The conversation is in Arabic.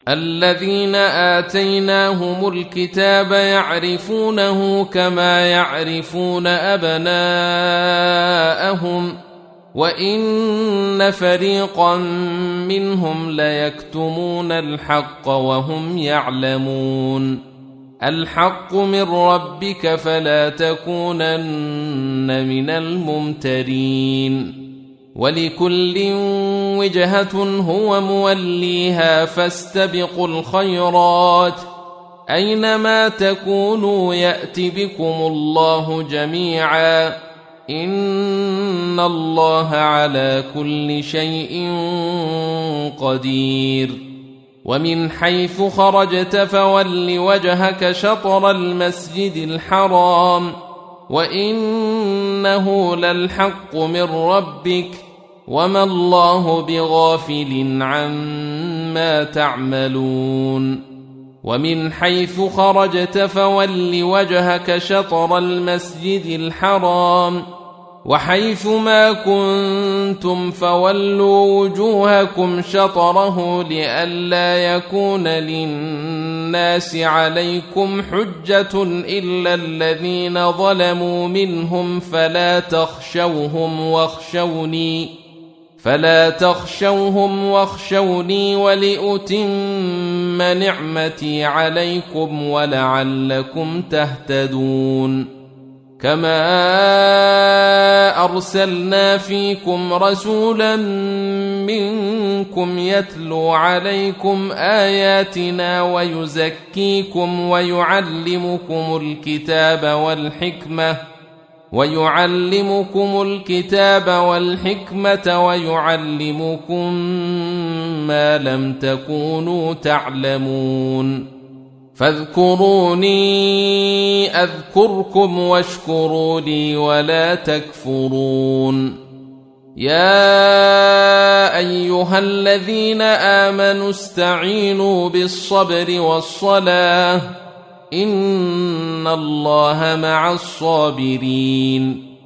الذين آتيناهم الكتاب يعرفونه كما يعرفون أبناءهم وإن فريقا منهم ليكتمون الحق وهم يعلمون الحق من ربك فلا تكونن من الممترين ولكل وجهة هو موليها فاستبقوا الخيرات أينما تكونوا يأت بكم الله جميعا إن الله على كل شيء قدير ومن حيث خرجت فول وجهك شطر المسجد الحرام وإنه للحق من ربك وما الله بغافل عما تعملون ومن حيث خرجت فول وجهك شطر المسجد الحرام وحيث ما كنتم فولوا وجوهكم شطره لئلا يكون للناس عليكم حجة إلا الذين ظلموا منهم فلا تخشوهم واخشوني ولأتم نعمتي عليكم ولعلكم تهتدون كما أرسلنا فيكم رسولا منكم يتلو عليكم آياتنا ويزكيكم ويعلمكم الكتاب والحكمة ويعلمكم ما لم تكونوا تعلمون فاذكروني أذكركم واشكروا لي ولا تكفرون يا أيها الذين آمنوا استعينوا بالصبر والصلاة إن الله مع الصابرين